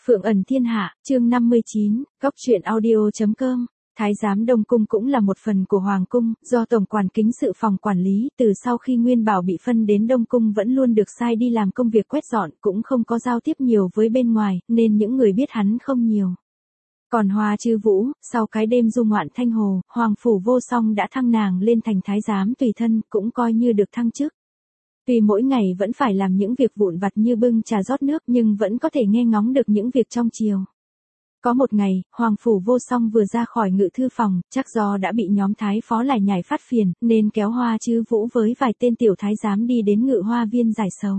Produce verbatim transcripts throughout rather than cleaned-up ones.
Phượng ẩn thiên hạ, chương năm mươi chín, góc truyện audio.com. Thái giám Đông Cung cũng là một phần của Hoàng Cung, do Tổng quản kính sự phòng quản lý, từ sau khi Nguyên Bảo bị phân đến Đông Cung vẫn luôn được sai đi làm công việc quét dọn, cũng không có giao tiếp nhiều với bên ngoài, nên những người biết hắn không nhiều. Còn Hoa Chư Vũ, sau cái đêm du ngoạn Thanh Hồ, Hoàng Phủ Vô Song đã thăng nàng lên thành thái giám tùy thân, cũng coi như được thăng chức. Tuy mỗi ngày vẫn phải làm những việc vụn vặt như bưng trà rót nước nhưng vẫn có thể nghe ngóng được những việc trong triều. Có một ngày, Hoàng Phủ Vô Song vừa ra khỏi ngự thư phòng, chắc do đã bị nhóm thái phó lải nhải phát phiền, nên kéo Hoa Chư Vũ với vài tên tiểu thái giám đi đến ngự hoa viên giải sầu.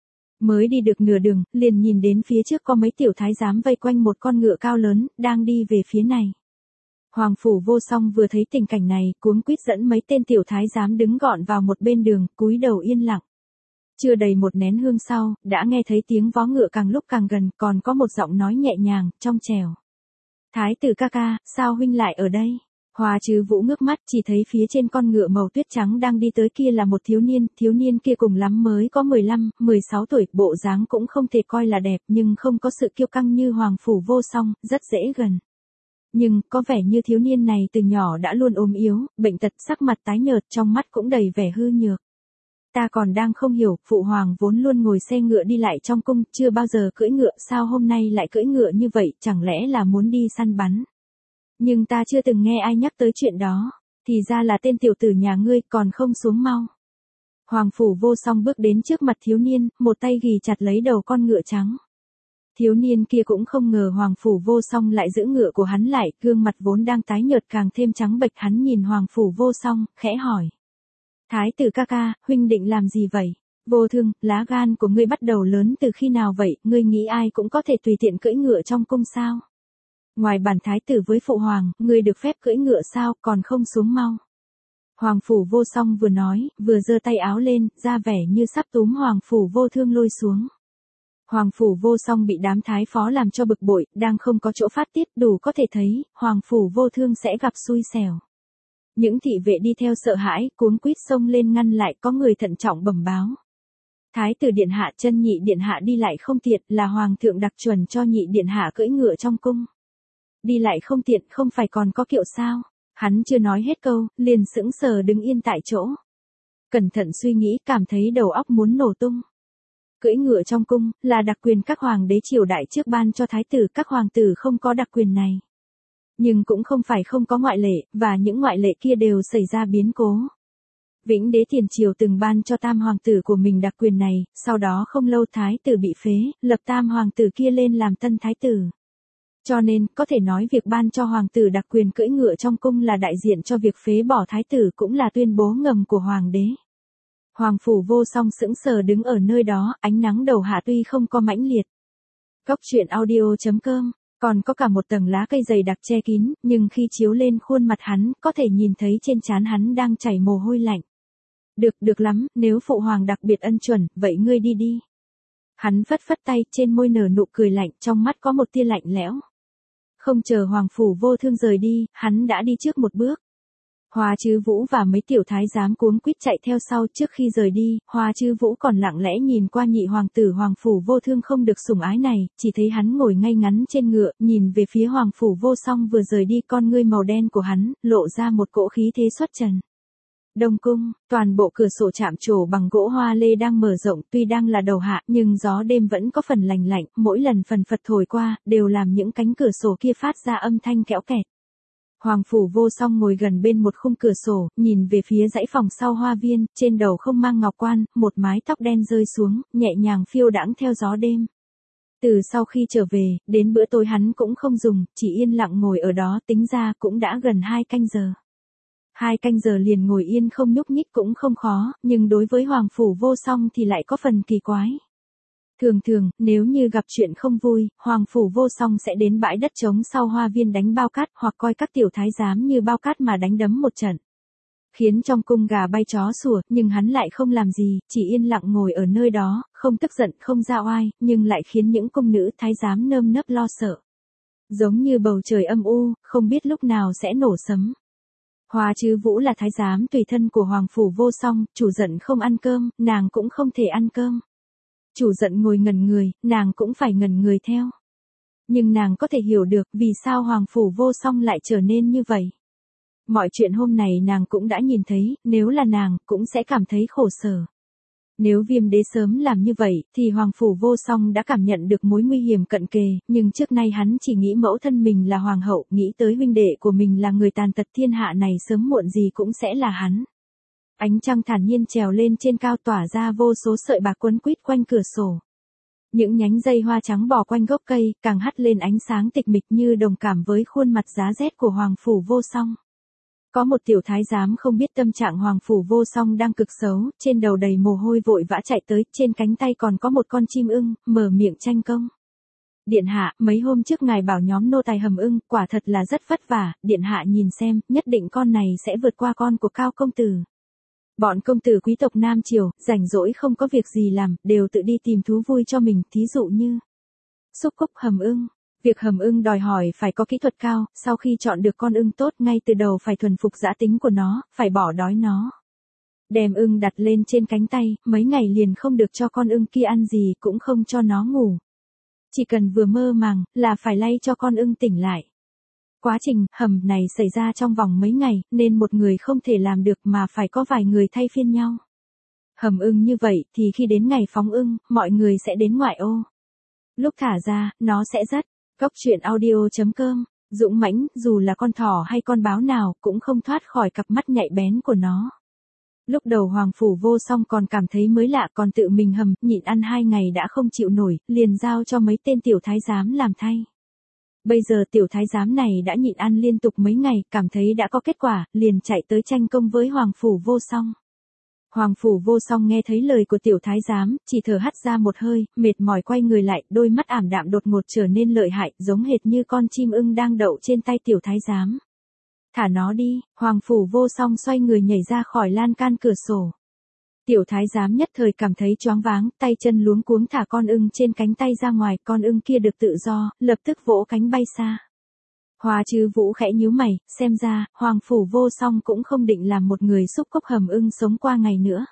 Mới đi được nửa đường, liền nhìn đến phía trước có mấy tiểu thái giám vây quanh một con ngựa cao lớn, đang đi về phía này. Hoàng Phủ Vô Song vừa thấy tình cảnh này, cuống quýt dẫn mấy tên tiểu thái giám đứng gọn vào một bên đường, cúi đầu yên lặng. Chưa đầy một nén hương sau, đã nghe thấy tiếng vó ngựa càng lúc càng gần, còn có một giọng nói nhẹ nhàng, trong trẻo. Thái tử ca ca, sao huynh lại ở đây? Hoa Chư Vũ ngước mắt chỉ thấy phía trên con ngựa màu tuyết trắng đang đi tới kia là một thiếu niên, thiếu niên kia cùng lắm mới có mười lăm, mười sáu tuổi, bộ dáng cũng không thể coi là đẹp nhưng không có sự kiêu căng như Hoàng Phủ Vô Song, rất dễ gần. Nhưng, có vẻ như thiếu niên này từ nhỏ đã luôn ốm yếu, bệnh tật, sắc mặt tái nhợt, trong mắt cũng đầy vẻ hư nhược. Ta còn đang không hiểu, phụ hoàng vốn luôn ngồi xe ngựa đi lại trong cung, chưa bao giờ cưỡi ngựa, sao hôm nay lại cưỡi ngựa như vậy, chẳng lẽ là muốn đi săn bắn? Nhưng ta chưa từng nghe ai nhắc tới chuyện đó, thì ra là tên tiểu tử nhà ngươi, còn không xuống mau. Hoàng Phủ Vô Song bước đến trước mặt thiếu niên, một tay ghì chặt lấy đầu con ngựa trắng. Thiếu niên kia cũng không ngờ Hoàng Phủ Vô Song lại giữ ngựa của hắn lại, gương mặt vốn đang tái nhợt càng thêm trắng bệch, hắn nhìn Hoàng Phủ Vô Song, khẽ hỏi. Thái tử ca ca, huynh định làm gì vậy? Vô Thương, lá gan của ngươi bắt đầu lớn từ khi nào vậy, ngươi nghĩ ai cũng có thể tùy tiện cưỡi ngựa trong cung sao? Ngoài bản thái tử với phụ hoàng, ngươi được phép cưỡi ngựa sao, còn không xuống mau? Hoàng Phủ Vô Song vừa nói, vừa giơ tay áo lên, ra vẻ như sắp túm Hoàng Phủ Vô Thương lôi xuống. Hoàng Phủ Vô Song bị đám thái phó làm cho bực bội, đang không có chỗ phát tiết, đủ có thể thấy, Hoàng Phủ Vô Thương sẽ gặp xui xẻo. Những thị vệ đi theo sợ hãi, cuống quýt xông lên ngăn lại, có người thận trọng bẩm báo. Thái tử điện hạ, chân nhị điện hạ đi lại không tiện, là hoàng thượng đặc chuẩn cho nhị điện hạ cưỡi ngựa trong cung. Đi lại không tiện, không phải còn có kiệu sao? Hắn chưa nói hết câu, liền sững sờ đứng yên tại chỗ. Cẩn thận suy nghĩ, cảm thấy đầu óc muốn nổ tung. Cưỡi ngựa trong cung, là đặc quyền các hoàng đế triều đại trước ban cho thái tử, các hoàng tử không có đặc quyền này. Nhưng cũng không phải không có ngoại lệ, và những ngoại lệ kia đều xảy ra biến cố. Vĩnh Đế Thiền Triều từng ban cho tam hoàng tử của mình đặc quyền này, sau đó không lâu thái tử bị phế, lập tam hoàng tử kia lên làm tân thái tử. Cho nên, có thể nói việc ban cho hoàng tử đặc quyền cưỡi ngựa trong cung là đại diện cho việc phế bỏ thái tử, cũng là tuyên bố ngầm của hoàng đế. Hoàng Phủ Vô Song sững sờ đứng ở nơi đó, ánh nắng đầu hạ tuy không có mãnh liệt. Góc truyện audio.com. Còn có cả một tầng lá cây dày đặc che kín, nhưng khi chiếu lên khuôn mặt hắn, có thể nhìn thấy trên trán hắn đang chảy mồ hôi lạnh. Được, được lắm, nếu phụ hoàng đặc biệt ân chuẩn, vậy ngươi đi đi. Hắn phất phất tay, trên môi nở nụ cười lạnh, trong mắt có một tia lạnh lẽo. Không chờ Hoàng Phủ Vô Thương rời đi, hắn đã đi trước một bước. Hoa Chư Vũ và mấy tiểu thái giám cuống quýt chạy theo sau, trước khi rời đi, Hoa Chư Vũ còn lặng lẽ nhìn qua nhị hoàng tử Hoàng Phủ Vô Thương không được sủng ái này, chỉ thấy hắn ngồi ngay ngắn trên ngựa, nhìn về phía Hoàng Phủ Vô Song vừa rời đi, con ngươi màu đen của hắn, lộ ra một cỗ khí thế xuất trần. Đông cung, toàn bộ cửa sổ chạm trổ bằng gỗ hoa lê đang mở rộng, tuy đang là đầu hạ, nhưng gió đêm vẫn có phần lành lạnh, mỗi lần phần phật thổi qua, đều làm những cánh cửa sổ kia phát ra âm thanh kẽo kẹt. Hoàng Phủ Vô Song ngồi gần bên một khung cửa sổ, nhìn về phía dãy phòng sau hoa viên, trên đầu không mang ngọc quan, một mái tóc đen rơi xuống, nhẹ nhàng phiêu đãng theo gió đêm. Từ sau khi trở về, đến bữa tối hắn cũng không dùng, chỉ yên lặng ngồi ở đó, tính ra cũng đã gần hai canh giờ. Hai canh giờ liền ngồi yên không nhúc nhích cũng không khó, nhưng đối với Hoàng Phủ Vô Song thì lại có phần kỳ quái. Thường thường, nếu như gặp chuyện không vui, Hoàng Phủ Vô Song sẽ đến bãi đất trống sau hoa viên đánh bao cát, hoặc coi các tiểu thái giám như bao cát mà đánh đấm một trận. Khiến trong cung gà bay chó sủa, nhưng hắn lại không làm gì, chỉ yên lặng ngồi ở nơi đó, không tức giận, không ra oai, nhưng lại khiến những cung nữ thái giám nơm nớp lo sợ. Giống như bầu trời âm u, không biết lúc nào sẽ nổ sấm. Hoa Chư Vũ là thái giám tùy thân của Hoàng Phủ Vô Song, chủ giận không ăn cơm, nàng cũng không thể ăn cơm. Chủ giận ngồi ngẩn người, nàng cũng phải ngẩn người theo. Nhưng nàng có thể hiểu được vì sao Hoàng Phủ Vô Song lại trở nên như vậy. Mọi chuyện hôm này nàng cũng đã nhìn thấy, nếu là nàng, cũng sẽ cảm thấy khổ sở. Nếu Viêm Đế sớm làm như vậy, thì Hoàng Phủ Vô Song đã cảm nhận được mối nguy hiểm cận kề, nhưng trước nay hắn chỉ nghĩ mẫu thân mình là hoàng hậu, nghĩ tới huynh đệ của mình là người tàn tật thiên hạ này sớm muộn gì cũng sẽ là hắn. Ánh trăng thản nhiên trèo lên trên cao tỏa ra vô số sợi bạc quấn quýt quanh cửa sổ. Những nhánh dây hoa trắng bò quanh gốc cây, càng hắt lên ánh sáng tịch mịch như đồng cảm với khuôn mặt giá rét của Hoàng Phủ Vô Song. Có một tiểu thái giám không biết tâm trạng Hoàng Phủ Vô Song đang cực xấu, trên đầu đầy mồ hôi vội vã chạy tới, trên cánh tay còn có một con chim ưng, mở miệng tranh công. Điện hạ, mấy hôm trước ngài bảo nhóm nô tài hầm ưng, quả thật là rất vất vả, điện hạ nhìn xem, nhất định con này sẽ vượt qua con của Cao công tử. Bọn công tử quý tộc Nam Triều, rảnh rỗi không có việc gì làm, đều tự đi tìm thú vui cho mình, thí dụ như xúc cúc hầm ưng. Việc hầm ưng đòi hỏi phải có kỹ thuật cao, sau khi chọn được con ưng tốt ngay từ đầu phải thuần phục dã tính của nó, phải bỏ đói nó. Đem ưng đặt lên trên cánh tay, mấy ngày liền không được cho con ưng kia ăn gì cũng không cho nó ngủ. Chỉ cần vừa mơ màng, là phải lay cho con ưng tỉnh lại. Quá trình hầm này xảy ra trong vòng mấy ngày, nên một người không thể làm được mà phải có vài người thay phiên nhau. Hầm ưng như vậy thì khi đến ngày phóng ưng, mọi người sẽ đến ngoại ô. Lúc thả ra, nó sẽ rất. Góc truyện audio chấm com, dũng mãnh, dù là con thỏ hay con báo nào, cũng không thoát khỏi cặp mắt nhạy bén của nó. Lúc đầu Hoàng Phủ Vô Song còn cảm thấy mới lạ, còn tự mình hầm, nhịn ăn hai ngày đã không chịu nổi, liền giao cho mấy tên tiểu thái giám làm thay. Bây giờ tiểu thái giám này đã nhịn ăn liên tục mấy ngày, cảm thấy đã có kết quả, liền chạy tới tranh công với Hoàng Phủ Vô Song. Hoàng Phủ Vô Song nghe thấy lời của tiểu thái giám, chỉ thở hắt ra một hơi, mệt mỏi quay người lại, đôi mắt ảm đạm đột ngột trở nên lợi hại, giống hệt như con chim ưng đang đậu trên tay tiểu thái giám. Thả nó đi, Hoàng Phủ Vô Song xoay người nhảy ra khỏi lan can cửa sổ. Tiểu thái giám nhất thời cảm thấy choáng váng, tay chân luống cuống thả con ưng trên cánh tay ra ngoài, con ưng kia được tự do, lập tức vỗ cánh bay xa. Hoa Trư Vũ khẽ nhíu mày, xem ra, Hoàng Phủ Vô Song cũng không định làm một người xúc cốc hầm ưng sống qua ngày nữa.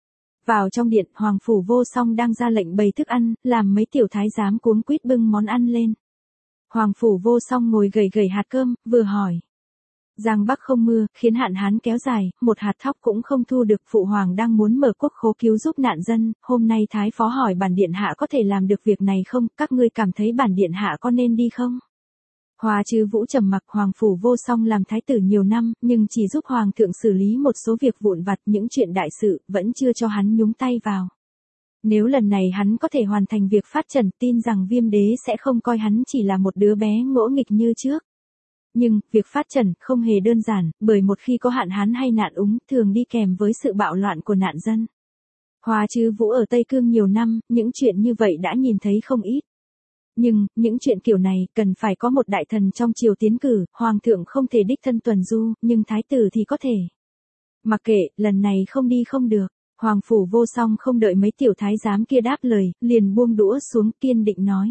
Vào trong điện, Hoàng Phủ Vô Song đang ra lệnh bày thức ăn, làm mấy tiểu thái giám cuống quýt bưng món ăn lên. Hoàng Phủ Vô Song ngồi gầy gầy hạt cơm, vừa hỏi. Giang Bắc không mưa, khiến hạn hán kéo dài, một hạt thóc cũng không thu được, phụ hoàng đang muốn mở quốc khố cứu giúp nạn dân, hôm nay Thái Phó hỏi bản điện hạ có thể làm được việc này không, các ngươi cảm thấy bản điện hạ có nên đi không? Hoa Trư Vũ trầm mặc, Hoàng Phủ Vô Song làm thái tử nhiều năm, nhưng chỉ giúp hoàng thượng xử lý một số việc vụn vặt, những chuyện đại sự, vẫn chưa cho hắn nhúng tay vào. Nếu lần này hắn có thể hoàn thành việc phát trần, tin rằng Viêm Đế sẽ không coi hắn chỉ là một đứa bé ngỗ nghịch như trước. Nhưng, việc phát trần không hề đơn giản, bởi một khi có hạn hán hay nạn úng, thường đi kèm với sự bạo loạn của nạn dân. Hoa Trư Vũ ở Tây Cương nhiều năm, những chuyện như vậy đã nhìn thấy không ít. Nhưng, những chuyện kiểu này, cần phải có một đại thần trong triều tiến cử, hoàng thượng không thể đích thân tuần du, nhưng thái tử thì có thể. Mặc kệ, lần này không đi không được, Hoàng Phủ Vô Song không đợi mấy tiểu thái giám kia đáp lời, liền buông đũa xuống, kiên định nói.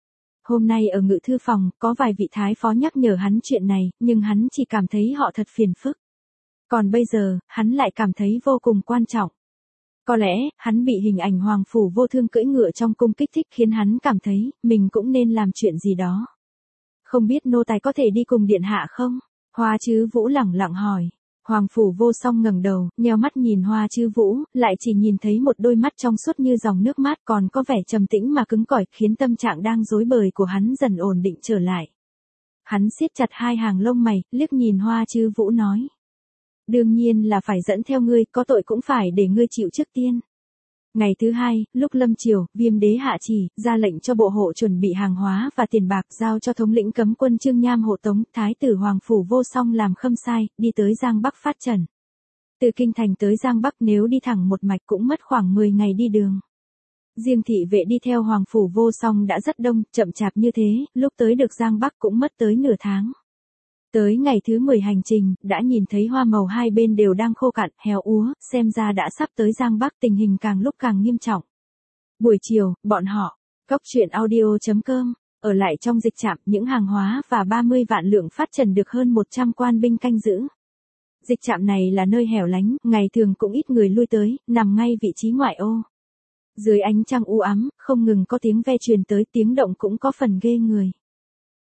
Hôm nay ở ngự thư phòng, có vài vị thái phó nhắc nhở hắn chuyện này, nhưng hắn chỉ cảm thấy họ thật phiền phức. Còn bây giờ, hắn lại cảm thấy vô cùng quan trọng. Có lẽ, hắn bị hình ảnh Hoàng Phủ Vô Thương cưỡi ngựa trong cung kích thích khiến hắn cảm thấy, mình cũng nên làm chuyện gì đó. Không biết nô tài có thể đi cùng điện hạ không? Hoa Trư Vũ lẳng lặng hỏi. Hoàng Phủ Vô Song ngẩng đầu, nheo mắt nhìn Hoa Trư Vũ, lại chỉ nhìn thấy một đôi mắt trong suốt như dòng nước mát, còn có vẻ trầm tĩnh mà cứng cỏi, khiến tâm trạng đang rối bời của hắn dần ổn định trở lại. Hắn siết chặt hai hàng lông mày, liếc nhìn Hoa Trư Vũ nói. Đương nhiên là phải dẫn theo ngươi, có tội cũng phải để ngươi chịu trước tiên. Ngày thứ hai, lúc lâm triều, Viêm Đế hạ chỉ, ra lệnh cho bộ hộ chuẩn bị hàng hóa và tiền bạc, giao cho thống lĩnh cấm quân Trương Nham hộ tống, thái tử Hoàng Phủ Vô Song làm khâm sai, đi tới Giang Bắc phát trần. Từ kinh thành tới Giang Bắc nếu đi thẳng một mạch cũng mất khoảng mười ngày đi đường. Riêng thị vệ đi theo Hoàng Phủ Vô Song đã rất đông, chậm chạp như thế, lúc tới được Giang Bắc cũng mất tới nửa tháng. Tới ngày thứ mười hành trình, đã nhìn thấy hoa màu hai bên đều đang khô cạn, héo úa, xem ra đã sắp tới Giang Bắc, tình hình càng lúc càng nghiêm trọng. Buổi chiều, bọn họ, góc truyện audio chấm com, ở lại trong dịch trạm, những hàng hóa và ba mươi vạn lượng phát trần được hơn một trăm quan binh canh giữ. Dịch trạm này là nơi hẻo lánh, ngày thường cũng ít người lui tới, nằm ngay vị trí ngoại ô. Dưới ánh trăng u ám, không ngừng có tiếng ve truyền tới, tiếng động cũng có phần ghê người.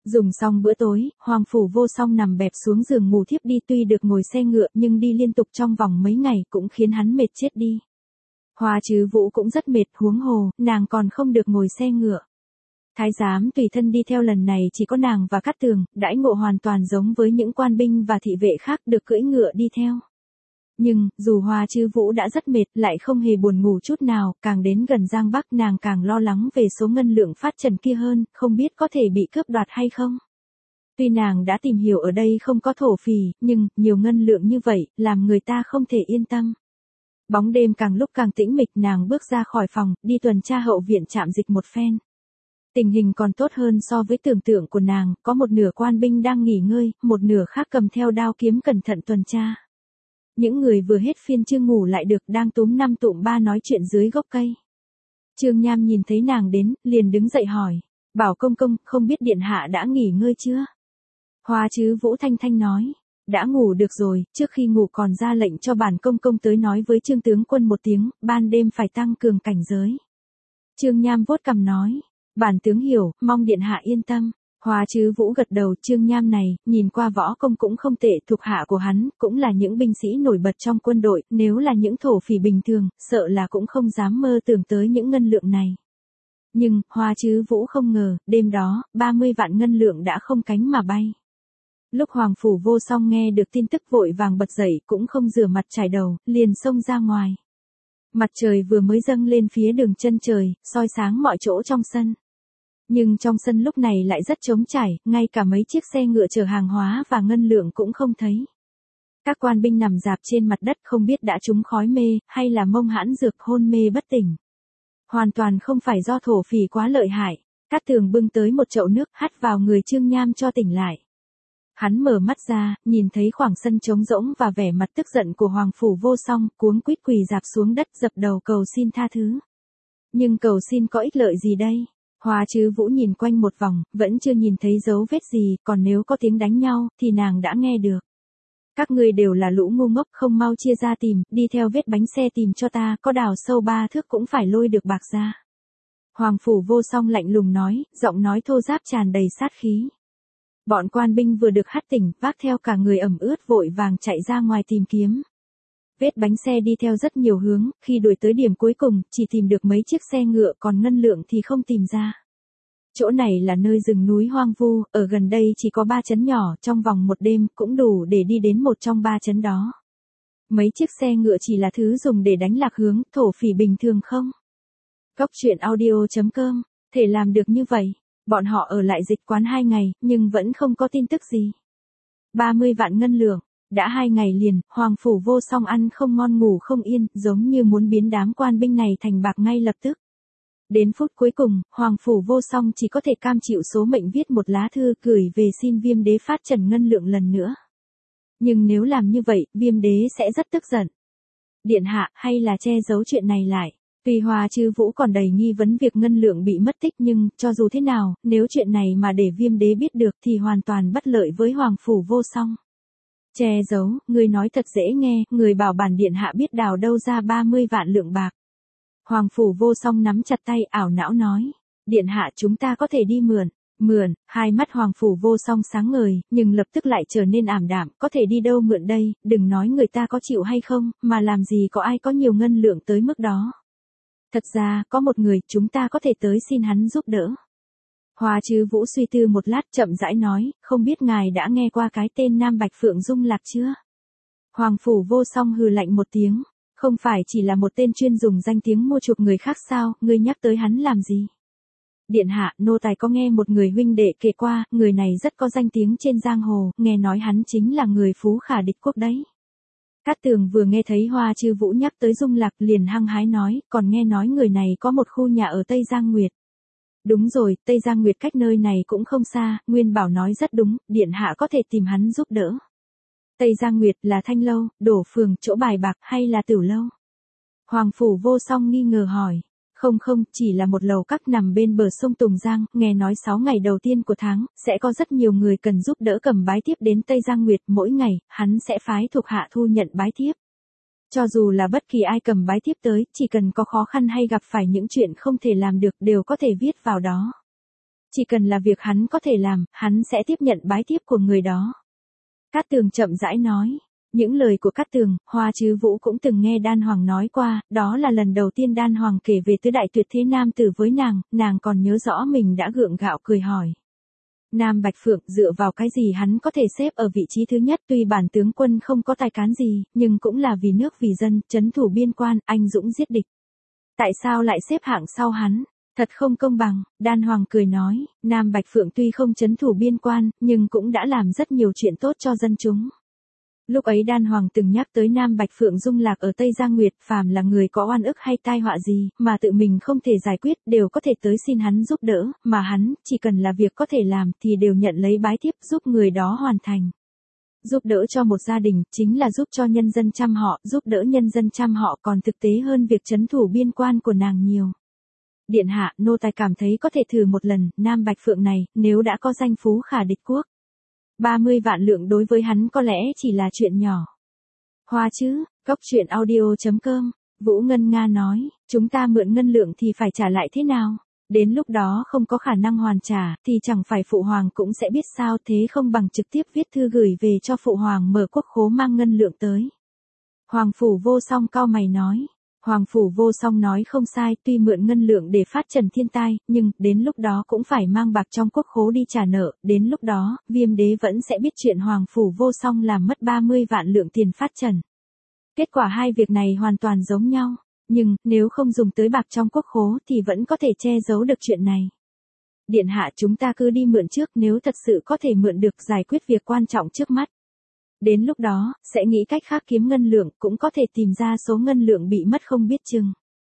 Dùng xong bữa tối, Hoàng Phủ Vô Song nằm bẹp xuống giường ngủ thiếp đi, tuy được ngồi xe ngựa nhưng đi liên tục trong vòng mấy ngày cũng khiến hắn mệt chết đi. Hoa Trứ Vũ cũng rất mệt, huống hồ, nàng còn không được ngồi xe ngựa. Thái giám tùy thân đi theo lần này chỉ có nàng và Cát Tường, đãi ngộ hoàn toàn giống với những quan binh và thị vệ khác được cưỡi ngựa đi theo. Nhưng, dù Hoa Trứ Vũ đã rất mệt, lại không hề buồn ngủ chút nào, càng đến gần Giang Bắc nàng càng lo lắng về số ngân lượng phát trần kia hơn, không biết có thể bị cướp đoạt hay không. Tuy nàng đã tìm hiểu ở đây không có thổ phỉ, nhưng, nhiều ngân lượng như vậy, làm người ta không thể yên tâm. Bóng đêm càng lúc càng tĩnh mịch, nàng bước ra khỏi phòng, đi tuần tra hậu viện trạm dịch một phen. Tình hình còn tốt hơn so với tưởng tượng của nàng, có một nửa quan binh đang nghỉ ngơi, một nửa khác cầm theo đao kiếm cẩn thận tuần tra. Những người vừa hết phiên chưa ngủ lại được đang túm năm tụm ba nói chuyện dưới gốc cây. Trương Nham nhìn thấy nàng đến, liền đứng dậy hỏi, bảo công công, không biết điện hạ đã nghỉ ngơi chưa? Hoa Trứ Vũ thanh thanh nói, đã ngủ được rồi, trước khi ngủ còn ra lệnh cho bản công công tới nói với Trương tướng quân một tiếng, ban đêm phải tăng cường cảnh giới. Trương Nham vuốt cằm nói, bản tướng hiểu, mong điện hạ yên tâm. Hoa Trứ Vũ gật đầu, Trương Nham này, nhìn qua võ công cũng không tệ, thuộc hạ của hắn, cũng là những binh sĩ nổi bật trong quân đội, nếu là những thổ phỉ bình thường, sợ là cũng không dám mơ tưởng tới những ngân lượng này. Nhưng, Hoa Trứ Vũ không ngờ, đêm đó, ba mươi vạn ngân lượng đã không cánh mà bay. Lúc Hoàng Phủ Vô Song nghe được tin tức vội vàng bật dậy, cũng không rửa mặt chải đầu, liền xông ra ngoài. Mặt trời vừa mới dâng lên phía đường chân trời, soi sáng mọi chỗ trong sân. Nhưng trong sân lúc này lại rất trống trải, ngay cả mấy chiếc xe ngựa chở hàng hóa và ngân lượng cũng không thấy. Các quan binh nằm rạp trên mặt đất không biết đã trúng khói mê, hay là mông hãn dược hôn mê bất tỉnh. Hoàn toàn không phải do thổ phỉ quá lợi hại. Cát Tường bưng tới một chậu nước hắt vào người Trương Nham cho tỉnh lại. Hắn mở mắt ra, nhìn thấy khoảng sân trống rỗng và vẻ mặt tức giận của Hoàng Phủ Vô Song, cuống quýt quỳ rạp xuống đất dập đầu cầu xin tha thứ. Nhưng cầu xin có ích lợi gì đây? Hoa Trứ Vũ nhìn quanh một vòng, vẫn chưa nhìn thấy dấu vết gì, còn nếu có tiếng đánh nhau, thì nàng đã nghe được. Các ngươi đều là lũ ngu ngốc, không mau chia ra tìm, đi theo vết bánh xe tìm cho ta, có đào sâu ba thước cũng phải lôi được bạc ra. Hoàng Phủ Vô Song lạnh lùng nói, giọng nói thô ráp tràn đầy sát khí. Bọn quan binh vừa được hắt tỉnh, vác theo cả người ẩm ướt vội vàng chạy ra ngoài tìm kiếm. Vết bánh xe đi theo rất nhiều hướng, khi đuổi tới điểm cuối cùng, chỉ tìm được mấy chiếc xe ngựa, còn ngân lượng thì không tìm ra. Chỗ này là nơi rừng núi hoang vu, ở gần đây chỉ có ba trấn nhỏ, trong vòng một đêm cũng đủ để đi đến một trong ba trấn đó. Mấy chiếc xe ngựa chỉ là thứ dùng để đánh lạc hướng, thổ phỉ bình thường không? Góc truyện audio chấm com, thể làm được như vậy. Bọn họ ở lại dịch quán hai ngày, nhưng vẫn không có tin tức gì. ba mươi vạn ngân lượng. Đã hai ngày liền, Hoàng Phủ Vô Song ăn không ngon ngủ không yên, giống như muốn biến đám quan binh này thành bạc ngay lập tức. Đến phút cuối cùng, Hoàng Phủ Vô Song chỉ có thể cam chịu số mệnh viết một lá thư gửi về xin Viêm Đế phát trần ngân lượng lần nữa. Nhưng nếu làm như vậy, Viêm Đế sẽ rất tức giận. Điện hạ, hay là che giấu chuyện này lại. Tuy Hoa Trứ Vũ còn đầy nghi vấn việc ngân lượng bị mất tích, nhưng, cho dù thế nào, nếu chuyện này mà để Viêm Đế biết được thì hoàn toàn bất lợi với Hoàng Phủ Vô Song. Che giấu, người nói thật dễ nghe, người bảo bản điện hạ biết đào đâu ra ba mươi vạn lượng bạc. Hoàng Phủ Vô Song nắm chặt tay ảo não nói, điện hạ chúng ta có thể đi mượn. Mượn, hai mắt Hoàng Phủ Vô Song sáng ngời, nhưng lập tức lại trở nên ảm đạm, có thể đi đâu mượn đây, đừng nói người ta có chịu hay không, mà làm gì có ai có nhiều ngân lượng tới mức đó. Thật ra, có một người, chúng ta có thể tới xin hắn giúp đỡ. Hoa Trứ Vũ suy tư một lát chậm rãi nói, không biết ngài đã nghe qua cái tên Nam Bạch Phượng Dung Lạc chưa? Hoàng Phủ Vô Song hừ lạnh một tiếng, không phải chỉ là một tên chuyên dùng danh tiếng mua chuộc người khác sao, ngươi nhắc tới hắn làm gì? Điện hạ, nô tài có nghe một người huynh đệ kể qua, người này rất có danh tiếng trên giang hồ, nghe nói hắn chính là người phú khả địch quốc đấy. Cát Tường vừa nghe thấy Hoa Trứ Vũ nhắc tới Dung Lạc liền hăng hái nói, còn nghe nói người này có một khu nhà ở Tây Giang Nguyệt. Đúng rồi, Tây Giang Nguyệt cách nơi này cũng không xa, Nguyên Bảo nói rất đúng, điện hạ có thể tìm hắn giúp đỡ. Tây Giang Nguyệt là thanh lâu, đổ phường, chỗ bài bạc hay là tửu lâu? Hoàng Phủ Vô Song nghi ngờ hỏi. Không không, chỉ là một lầu các nằm bên bờ sông Tùng Giang, nghe nói sáu ngày đầu tiên của tháng, sẽ có rất nhiều người cần giúp đỡ cầm bái thiếp đến Tây Giang Nguyệt, mỗi ngày, hắn sẽ phái thuộc hạ thu nhận bái thiếp. Cho dù là bất kỳ ai cầm bái thiếp tới, chỉ cần có khó khăn hay gặp phải những chuyện không thể làm được đều có thể viết vào đó. Chỉ cần là việc hắn có thể làm, hắn sẽ tiếp nhận bái tiếp của người đó. Cát Tường chậm rãi nói. Những lời của Cát Tường, Hoa Chứ Vũ cũng từng nghe Đan Hoàng nói qua, đó là lần đầu tiên Đan Hoàng kể về tứ đại tuyệt thế nam tử với nàng, nàng còn nhớ rõ mình đã gượng gạo cười hỏi. Nam Bạch Phượng, dựa vào cái gì hắn có thể xếp ở vị trí thứ nhất, tuy bản tướng quân không có tài cán gì, nhưng cũng là vì nước vì dân, trấn thủ biên quan, anh dũng giết địch. Tại sao lại xếp hạng sau hắn? Thật không công bằng, Đan Hoàng cười nói, Nam Bạch Phượng tuy không trấn thủ biên quan, nhưng cũng đã làm rất nhiều chuyện tốt cho dân chúng. Lúc ấy Đan Hoàng từng nhắc tới Nam Bạch Phượng dung lạc ở Tây Giang Nguyệt, phàm là người có oan ức hay tai họa gì, mà tự mình không thể giải quyết, đều có thể tới xin hắn giúp đỡ, mà hắn, chỉ cần là việc có thể làm, thì đều nhận lấy bái tiếp giúp người đó hoàn thành. Giúp đỡ cho một gia đình, chính là giúp cho nhân dân chăm họ, giúp đỡ nhân dân chăm họ còn thực tế hơn việc trấn thủ biên quan của nàng nhiều. Điện hạ, nô tài cảm thấy có thể thử một lần, Nam Bạch Phượng này, nếu đã có danh phú khả địch quốc. ba mươi vạn lượng đối với hắn có lẽ chỉ là chuyện nhỏ. Hoa chứ, Cốc truyện audio chấm com, Vũ Ngân Nga nói, chúng ta mượn ngân lượng thì phải trả lại thế nào? Đến lúc đó không có khả năng hoàn trả, thì chẳng phải Phụ Hoàng cũng sẽ biết sao, thế không bằng trực tiếp viết thư gửi về cho Phụ Hoàng mở quốc khố mang ngân lượng tới. Hoàng Phủ Vô Song cau mày nói. Hoàng Phủ Vô Song nói không sai, tuy mượn ngân lượng để phát trần thiên tai, nhưng, đến lúc đó cũng phải mang bạc trong quốc khố đi trả nợ, đến lúc đó, Viêm Đế vẫn sẽ biết chuyện Hoàng Phủ Vô Song làm mất ba mươi vạn lượng tiền phát trần. Kết quả hai việc này hoàn toàn giống nhau, nhưng, nếu không dùng tới bạc trong quốc khố thì vẫn có thể che giấu được chuyện này. Điện hạ, chúng ta cứ đi mượn trước, nếu thật sự có thể mượn được giải quyết việc quan trọng trước mắt. Đến lúc đó, sẽ nghĩ cách khác kiếm ngân lượng, cũng có thể tìm ra số ngân lượng bị mất không biết chừng.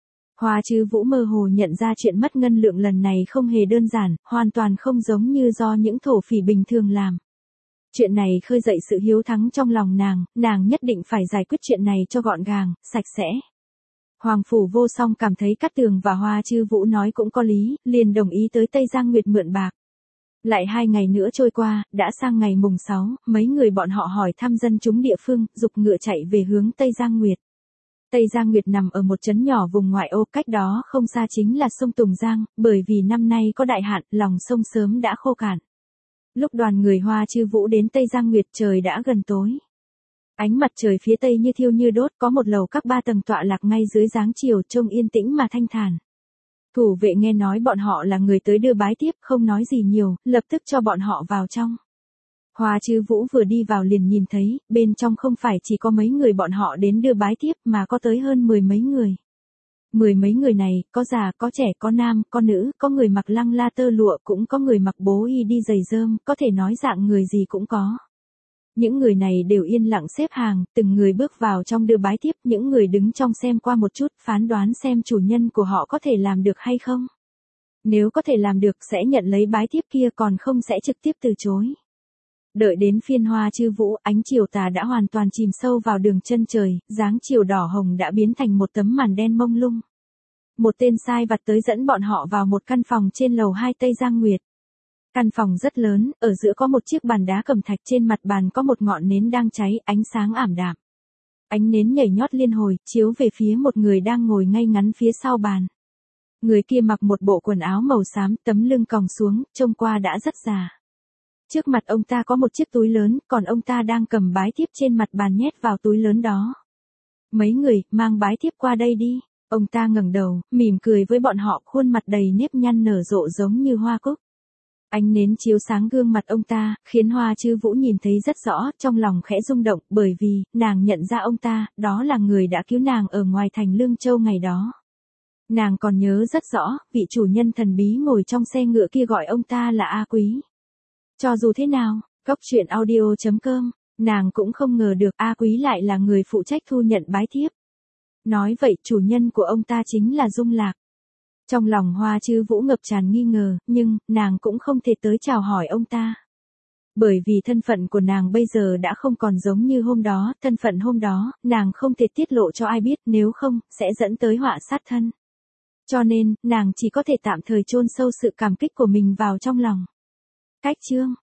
Hoa Chứ Vũ mơ hồ nhận ra chuyện mất ngân lượng lần này không hề đơn giản, hoàn toàn không giống như do những thổ phỉ bình thường làm. Chuyện này khơi dậy sự hiếu thắng trong lòng nàng, nàng nhất định phải giải quyết chuyện này cho gọn gàng, sạch sẽ. Hoàng Phủ Vô Song cảm thấy Cát Tường và Hoa Chứ Vũ nói cũng có lý, liền đồng ý tới Tây Giang Nguyệt mượn bạc. Lại hai ngày nữa trôi qua, đã sang ngày mùng sáu, mấy người bọn họ hỏi thăm dân chúng địa phương, giục ngựa chạy về hướng Tây Giang Nguyệt. Tây Giang Nguyệt nằm ở một trấn nhỏ vùng ngoại ô, cách đó không xa chính là sông Tùng Giang, bởi vì năm nay có đại hạn, lòng sông sớm đã khô cạn. Lúc đoàn người Hoa Chứ Vũ đến Tây Giang Nguyệt trời đã gần tối. Ánh mặt trời phía tây như thiêu như đốt, có một lầu các ba tầng tọa lạc ngay dưới dáng chiều, trông yên tĩnh mà thanh thản. Thủ vệ nghe nói bọn họ là người tới đưa bái tiếp, không nói gì nhiều, lập tức cho bọn họ vào trong. Hoa Chứ Vũ vừa đi vào liền nhìn thấy, bên trong không phải chỉ có mấy người bọn họ đến đưa bái tiếp mà có tới hơn mười mấy người. Mười mấy người này, có già, có trẻ, có nam, có nữ, có người mặc lăng la tơ lụa, cũng có người mặc bố y đi giày rơm, có thể nói dạng người gì cũng có. Những người này đều yên lặng xếp hàng, từng người bước vào trong đưa bái tiếp, những người đứng trong xem qua một chút, phán đoán xem chủ nhân của họ có thể làm được hay không. Nếu có thể làm được sẽ nhận lấy bái tiếp kia, còn không sẽ trực tiếp từ chối. Đợi đến phiên Hoa Chứ Vũ, ánh chiều tà đã hoàn toàn chìm sâu vào đường chân trời, dáng chiều đỏ hồng đã biến thành một tấm màn đen mông lung. Một tên sai vặt tới dẫn bọn họ vào một căn phòng trên lầu hai Tây Giang Nguyệt. Căn phòng rất lớn, ở giữa có một chiếc bàn đá cẩm thạch, trên mặt bàn có một ngọn nến đang cháy, ánh sáng ảm đạm. Ánh nến nhảy nhót liên hồi, chiếu về phía một người đang ngồi ngay ngắn phía sau bàn. Người kia mặc một bộ quần áo màu xám, tấm lưng còng xuống, trông qua đã rất già. Trước mặt ông ta có một chiếc túi lớn, còn ông ta đang cầm bái thiếp trên mặt bàn nhét vào túi lớn đó. Mấy người, mang bái thiếp qua đây đi. Ông ta ngẩng đầu, mỉm cười với bọn họ, khuôn mặt đầy nếp nhăn nở rộ giống như hoa cúc. Ánh nến chiếu sáng gương mặt ông ta, khiến Hoa Chứ Vũ nhìn thấy rất rõ, trong lòng khẽ rung động, bởi vì, nàng nhận ra ông ta, đó là người đã cứu nàng ở ngoài thành Lương Châu ngày đó. Nàng còn nhớ rất rõ, vị chủ nhân thần bí ngồi trong xe ngựa kia gọi ông ta là A Quý. Cho dù thế nào, Cốc truyện audio chấm com, nàng cũng không ngờ được A Quý lại là người phụ trách thu nhận bái thiếp. Nói vậy, chủ nhân của ông ta chính là Dung Lạc. Trong lòng Hoa Chứ Vũ ngập tràn nghi ngờ, nhưng, nàng cũng không thể tới chào hỏi ông ta. Bởi vì thân phận của nàng bây giờ đã không còn giống như hôm đó, thân phận hôm đó, nàng không thể tiết lộ cho ai biết, nếu không, sẽ dẫn tới họa sát thân. Cho nên, nàng chỉ có thể tạm thời chôn sâu sự cảm kích của mình vào trong lòng. Cách chương